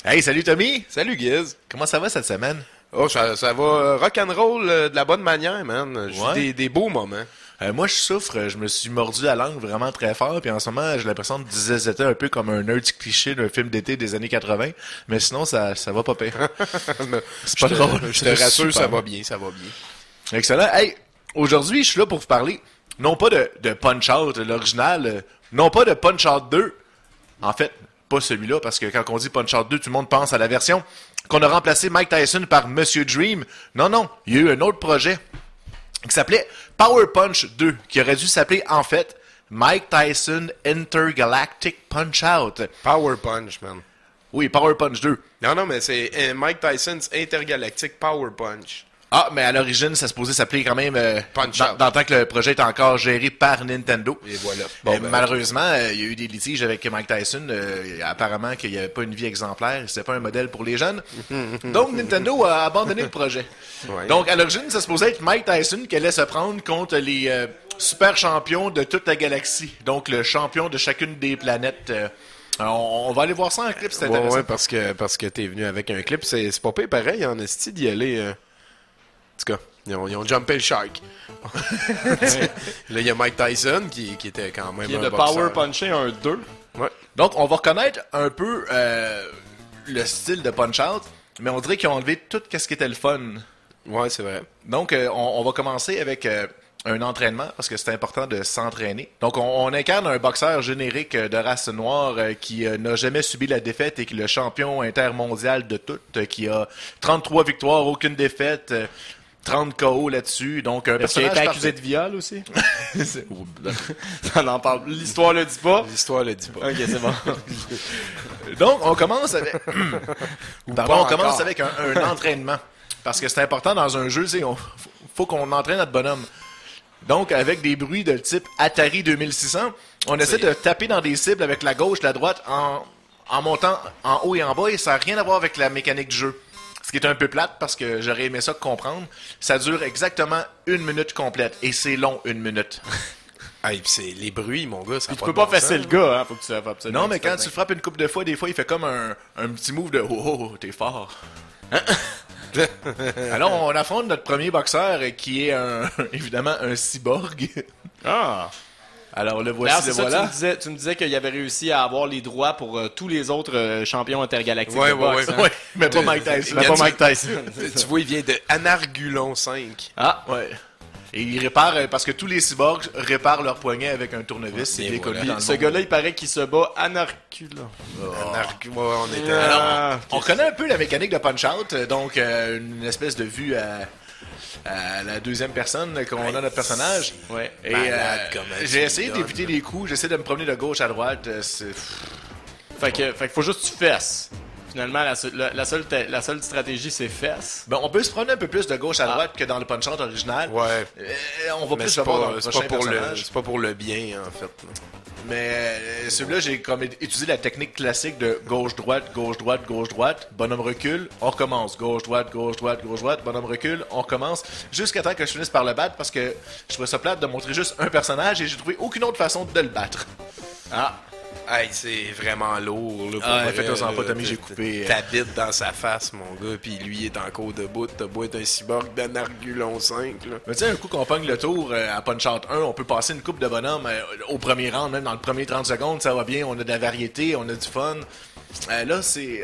Hey, salut Tommy! Salut Giz! Comment ça va cette semaine? Oh, ça va rock'n'roll de la bonne manière, man. J'ai des beaux moments. Moi, je souffre. Je me suis mordu la langue vraiment très fort. Puis en ce moment, j'ai l'impression de zézéter un peu comme un nerd cliché d'un film d'été des années 80. Mais sinon, ça va pas pire. C'est pas drôle. Je te rassure, ça va bien, ça va bien. Excellent. Hey, aujourd'hui, je suis là pour vous parler, non pas de Punch-Out, l'original, non pas de Punch-Out 2. En fait, pas celui-là, parce que quand on dit Punch-Out 2, tout le monde pense à la version qu'on a remplacé Mike Tyson par Monsieur Dream. Non, il y a eu un autre projet qui s'appelait Power Punch 2, qui aurait dû s'appeler, en fait, Mike Tyson Intergalactic Punch-Out. Power Punch, man. Oui, Power Punch 2. Non, mais c'est Mike Tyson's Intergalactic Power Punch. Ah, mais à l'origine, ça se posait s'appeler quand même Punch-Out. dans le temps que le projet est encore géré par Nintendo. Et voilà. Malheureusement, il y a eu des litiges avec Mike Tyson. Apparemment qu'il n'y avait pas une vie exemplaire. C'était pas un modèle pour les jeunes. Donc, Nintendo a abandonné le projet. Ouais. Donc, à l'origine, ça se posait être Mike Tyson qui allait se prendre contre les super champions de toute la galaxie. Donc, le champion de chacune des planètes. On va aller voir ça en clip, c'est intéressant. Ouais, parce que t'es venu avec un clip. C'est pas pire pareil, en esti d'y aller... En tout cas, ils ont jumpé le shark. Là, il y a Mike Tyson qui était quand même qui est un de boxeur. Power Puncher un 2. Ouais. Donc, on va reconnaître un peu le style de Punch-Out, mais on dirait qu'ils ont enlevé tout ce qui était le fun. Ouais, c'est vrai. Donc, on va commencer avec un entraînement, parce que c'est important de s'entraîner. Donc, on incarne un boxeur générique de race noire qui n'a jamais subi la défaite et qui est le champion intermondial de tout, qui a 33 victoires, aucune défaite... 30 KO là-dessus, donc un personnage qui a été accusé de viol aussi. On en parle. L'histoire le dit pas. L'histoire le dit pas. Ok, c'est bon. Donc, on commence avec... on commence avec un entraînement. Parce que c'est important dans un jeu, faut qu'on entraîne notre bonhomme. Donc, avec des bruits de type Atari 2600, on essaie de taper dans des cibles avec la gauche, la droite, en montant en haut et en bas, et ça n'a rien à voir avec la mécanique du jeu. Ce qui est un peu plate parce que j'aurais aimé ça comprendre. Ça dure exactement 1 minute complète. Et c'est long, 1 minute. Hey, pis c'est les bruits, mon gars. Ça tu peux pas fesser le gars, hein. Faut que tu fasses absolument. Non, mais quand tu le frappes une couple de fois, des fois, il fait comme un petit move de oh, t'es fort. Alors, on affronte notre premier boxeur qui est évidemment un cyborg. Ah! Alors, le voici, le voilà. Tu me disais qu'il avait réussi à avoir les droits pour tous les autres champions intergalactiques de boxe. Ouais, mais pas Mike Tyson. Tu vois, il vient de Anargulon 5. Ah, ouais. Et il répare, parce que tous les cyborgs réparent leur poignet avec un tournevis. C'est bien connu dans le ce gars-là, il paraît qu'il se bat Anargulon. On était... Alors, on connaît un peu la mécanique de Punch-Out, donc une espèce de vue à la deuxième personne qu'on a notre personnage. Ouais. Et j'ai essayé d'éviter les coups, j'essaie de me promener de gauche à droite. Fait que faut juste que tu fesses. Finalement, la seule stratégie, c'est fesses. Ben, on peut se promener un peu plus de gauche à droite que dans le Punch-Out original. Ouais. On va plus le voir dans le prochain personnage. C'est pas pour le bien, en fait. Mais celui-là, j'ai comme utilisé la technique classique de gauche-droite, gauche-droite, gauche-droite, bonhomme recule, on recommence. Gauche-droite, gauche-droite, gauche-droite, bonhomme recule, on recommence. Jusqu'à temps que je finisse par le battre parce que je trouvais ça plate de montrer juste un personnage et j'ai trouvé aucune autre façon de le battre. Ah! Hey, c'est vraiment lourd. Là, faites-en pas, Tommy, j'ai coupé. T'habites dans sa face, mon gars, puis lui il est encore debout. T'as beau être un cyborg d'Anargulon 5. Là. Mais tu sais, un coup qu'on pogne le tour à Punch-Out 1, on peut passer une coupe de bonhomme au premier round, même dans le premier 30 secondes, ça va bien, on a de la variété, on a du fun. Là, c'est...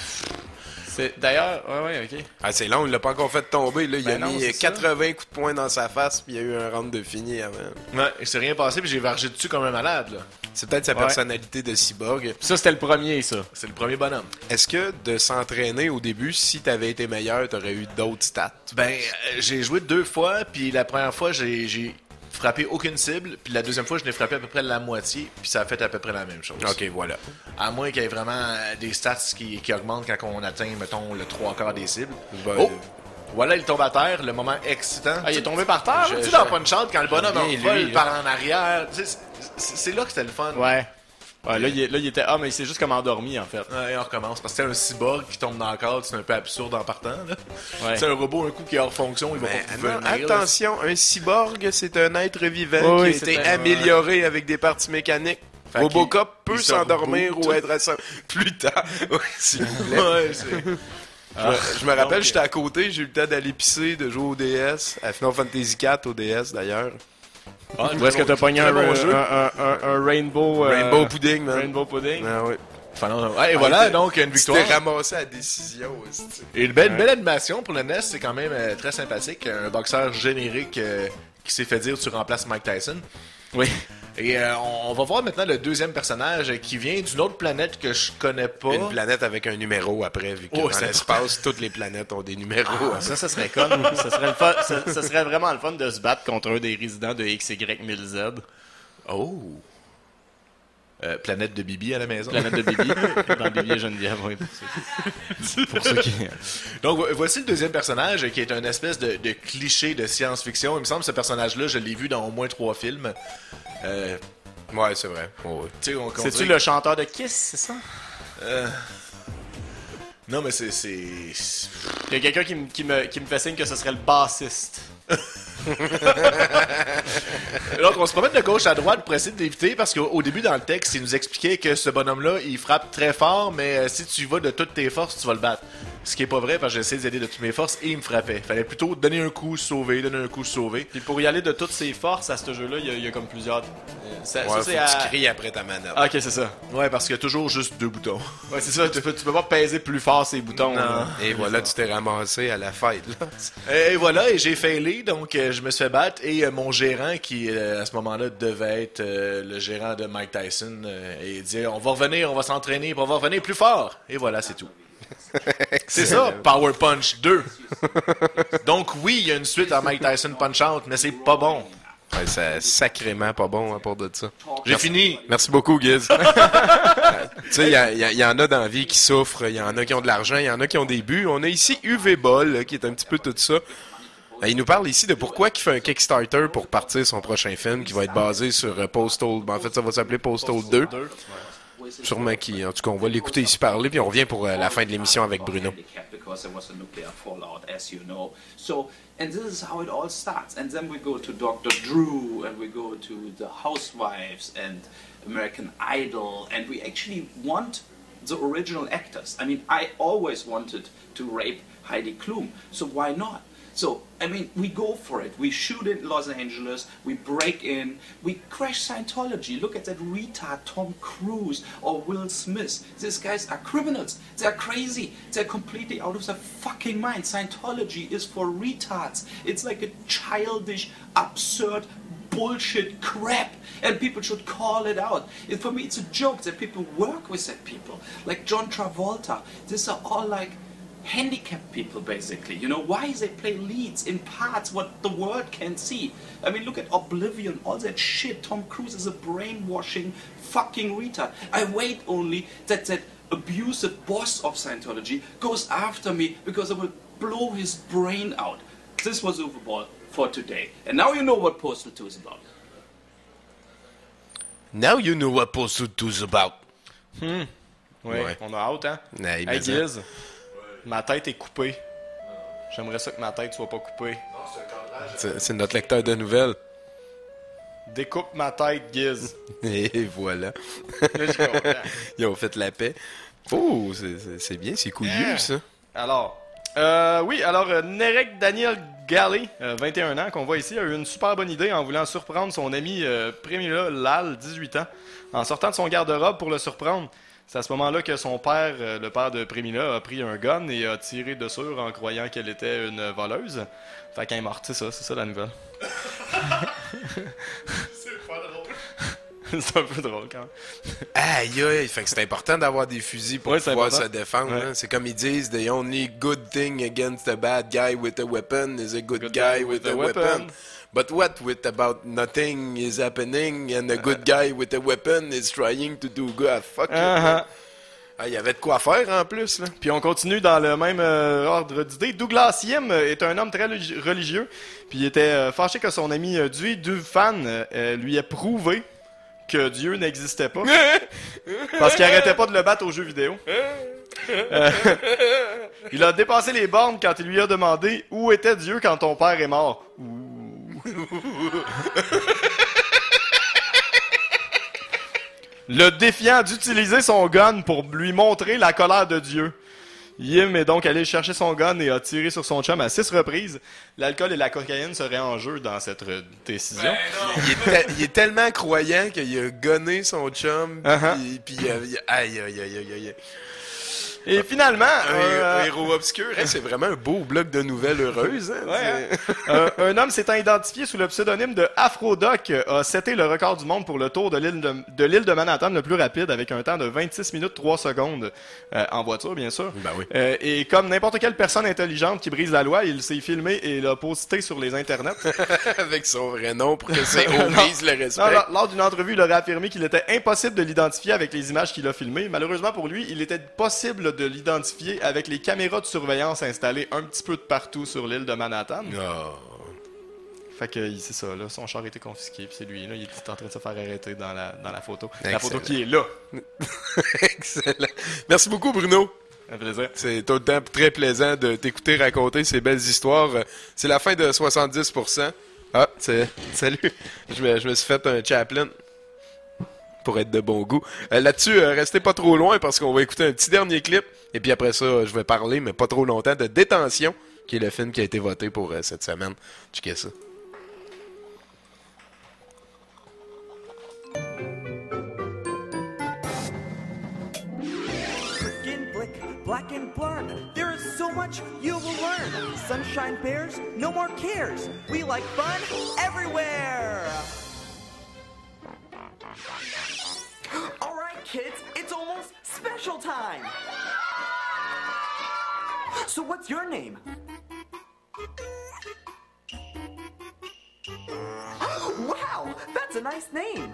D'ailleurs, ouais, ok. Ah, c'est long, il l'a pas encore fait tomber. Là. Il a mis 80 ça. coups de poing dans sa face, puis il y a eu un round de fini avant. Ouais, il s'est rien passé, puis j'ai vargé dessus comme un malade. Là. C'est peut-être sa personnalité de cyborg. Ça, c'était le premier, ça. C'est le premier bonhomme. Est-ce que de s'entraîner au début, si t'avais été meilleur, t'aurais eu d'autres stats? Ben, j'ai joué 2 fois, puis la première fois, j'ai frappé aucune cible, puis la deuxième fois, je n'ai frappé à peu près la moitié, puis ça a fait à peu près la même chose. Ok, voilà. À moins qu'il y ait vraiment des stats qui augmentent quand on atteint, mettons, le 3/4 des cibles. Ben, oh! Voilà, il tombe à terre, le moment excitant. Ah, il est tombé par terre? Tu sais, dans Punch-Out, quand le bonhomme vole par en arrière, c'est là que c'était le fun. Ouais. Ouais, là, il était... Ah, mais il s'est juste comme endormi, en fait. Ouais, on recommence. Parce que c'est un cyborg qui tombe dans le cadre, c'est un peu absurde en partant, là. Ouais. C'est un robot, un coup qui est hors fonction, il va pas venir. Attention, un cyborg, c'est un être vivant qui a été amélioré avec des parties mécaniques. Fait Robocop qu'il- peut il se s'endormir reboot. ou être à ça plus tard. Ouais, s'il vous plaît. Ouais, c'est- Je me rappelle, donc, j'étais à côté, j'ai eu le temps d'aller pisser, de jouer au DS, à Final Fantasy IV au DS d'ailleurs. Où est-ce que t'as pogné un Rainbow... Rainbow Pudding, man. Rainbow Pudding? Ah, oui. Ouais, et voilà, donc une victoire. C'était ramassé à décision. Aussi. Et une belle animation pour le NES, c'est quand même très sympathique. Un boxeur générique qui s'est fait dire tu remplaces Mike Tyson. Oui. Et on va voir maintenant le deuxième personnage qui vient d'une autre planète que je connais pas. Une planète avec un numéro après, vu que Oh, dans c'est l'espace, toutes les planètes ont des numéros. Ça serait con. ça serait vraiment le fun de se battre contre un des résidents de XY1000Z. Oh! Planète de Bibi à la maison. Planète de Bibi. Dans Bibi et Geneviève, oui. Pour ceux qui... Donc, voici le deuxième personnage qui est un espèce de cliché de science-fiction. Il me semble que ce personnage-là, je l'ai vu dans au moins 3 films. Ouais, c'est vrai. Oh, ouais. C'est-tu le chanteur de Kiss, c'est ça? Non, mais c'est... Il y a quelqu'un qui me fait signe que ce serait le bassiste. Donc, on se promène de gauche à droite pour essayer d'éviter, parce qu'au début, dans le texte, il nous expliquait que ce bonhomme-là, il frappe très fort, mais si tu y vas de toutes tes forces, tu vas le battre. Ce qui est pas vrai, parce que j'ai essayé d'aider de toutes mes forces et il me frappait. Fallait plutôt donner un coup, sauver, donner un coup, sauver. Puis pour y aller de toutes ses forces à ce jeu-là, il y a comme plusieurs... Ça, faut que tu cries après ta manette. Ah, ok, c'est ça. Ouais, parce qu'il y a toujours juste 2 boutons. Ouais, c'est ça. Tu peux pas peser plus fort ces boutons. Et voilà, tu t'es ramassé à la fête. Là. Et voilà, et j'ai failé, donc je me suis fait battre. Et mon gérant, qui à ce moment-là devait être le gérant de Mike Tyson, il dit on va revenir, on va s'entraîner, puis on va revenir plus fort. Et voilà, c'est tout. C'est ça, Power Punch 2. Donc oui, il y a une suite à Mike Tyson Punch-Out, mais c'est pas bon. Ouais, c'est sacrément pas bon à part de ça. J'ai fini. Merci beaucoup, Giz. Tu sais, il y en a dans la vie qui souffrent, il y en a qui ont de l'argent, il y en a qui ont des buts. On a ici UV Ball, qui est un petit peu tout ça. Il nous parle ici de pourquoi il fait un Kickstarter pour partir son prochain film qui va être basé sur Postal. En fait, ça va s'appeler Postal 2. Sûrement qui, en tout cas, on va l'écouter ici parler, puis on revient pour la fin de l'émission avec Bruno. Because there was a nuclear fallout, as you know. So, and this is how it all starts. And then we go to Dr. Drew, and we go to the Housewives and American Idol, and we actually want the original actors. I mean, I always wanted to rape Heidi Klum, so why not? So, I mean, we go for it. We shoot in Los Angeles, we break in, we crash Scientology. Look at that retard Tom Cruise or Will Smith. These guys are criminals. They're crazy. They're completely out of their fucking mind. Scientology is for retards. It's like a childish, absurd bullshit crap, and people should call it out. For me, it's a joke that people work with that people. Like John Travolta. These are all like handicapped people, basically. You know, why they play leads in parts what the world can't see? I mean, look at Oblivion, all that shit. Tom Cruise is a brainwashing fucking retard. I wait only that abusive boss of Scientology goes after me because I will blow his brain out. This was Overball for today. And now you know what Postal 2 is about. Now you know what Postal 2 is about. Ouais, on a hâte, hein? Hey, Giz. Ma tête est coupée. J'aimerais ça que ma tête soit pas coupée. C'est notre lecteur de nouvelles. Découpe ma tête, Giz. Et voilà. Ils ont fait la paix. Oh, c'est bien, c'est couillu, ça. Alors, Nerek Daniel Galley, 21 ans, qu'on voit ici, a eu une super bonne idée en voulant surprendre son ami Premila Lal, 18 ans, en sortant de son garde-robe pour le surprendre. C'est à ce moment-là que son père, le père de Premila, a pris un gun et a tiré dessus en croyant qu'elle était une voleuse. Fait qu'elle est morte, c'est ça la nouvelle. C'est pas drôle. C'est un peu drôle quand même. Aïe, aïe, fait que c'est important d'avoir des fusils pour pouvoir se défendre. Ouais. Hein. C'est comme ils disent, the only good thing against a bad guy with a weapon is a good guy with a weapon. But what with about nothing is happening and a good guy with a weapon is trying to do good? Fuck you. Il y avait de quoi faire en plus. Là. Puis on continue dans le même ordre d'idées. Douglas Yim est un homme très religieux. Puis il était fâché que son ami Dewey Dufan lui ait prouvé que Dieu n'existait pas. Parce qu'il arrêtait pas de le battre aux jeux vidéo. Il a dépassé les bornes quand il lui a demandé où était Dieu quand ton père est mort. le défiant d'utiliser son gun pour lui montrer la colère de Dieu. Yim est donc allé chercher son gun et a tiré sur son chum à 6 reprises. L'alcool et la cocaïne seraient en jeu dans cette décision. Il est tellement croyant qu'il a gonné son chum, puis aïe. Et finalement... un héros obscur, hein, c'est vraiment un beau bloc de nouvelles heureuses. Hein, ouais, un homme s'étant identifié sous le pseudonyme de Afrodoc a seté le record du monde pour le tour de l'île de Manhattan le plus rapide avec un temps de 26 minutes 3 secondes en voiture, bien sûr. Ben oui. Et comme n'importe quelle personne intelligente qui brise la loi, il s'est filmé et l'a posté sur les internets. Avec son vrai nom pour que ses homies le respectent. Non, lors d'une entrevue, il aurait affirmé qu'il était impossible de l'identifier avec les images qu'il a filmées. Malheureusement pour lui, il était possible de l'identifier avec les caméras de surveillance installées un petit peu de partout sur l'île de Manhattan. Fait que c'est ça, là, son char a été confisqué, puis c'est lui, là, il est en train de se faire arrêter dans la photo. Excellent. La photo qui est là. Excellent. Merci beaucoup, Bruno. Un plaisir. C'est tout le temps très plaisant de t'écouter raconter ces belles histoires. C'est la fin de 70%. Ah, salut. Je me suis fait un Chaplin. Pour être de bon goût. Là-dessus, restez pas trop loin parce qu'on va écouter un petit dernier clip. Et puis après ça, je vais parler, mais pas trop longtemps, de Détention, qui est le film qui a été voté pour cette semaine. Checkez ça. Skin blick, black and blurred. There is so much you will learn. Sunshine bears, no more cares. We like fun everywhere. All right, kids, it's almost special time. So what's your name? Wow, that's a nice name.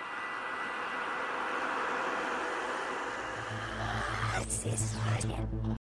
C'est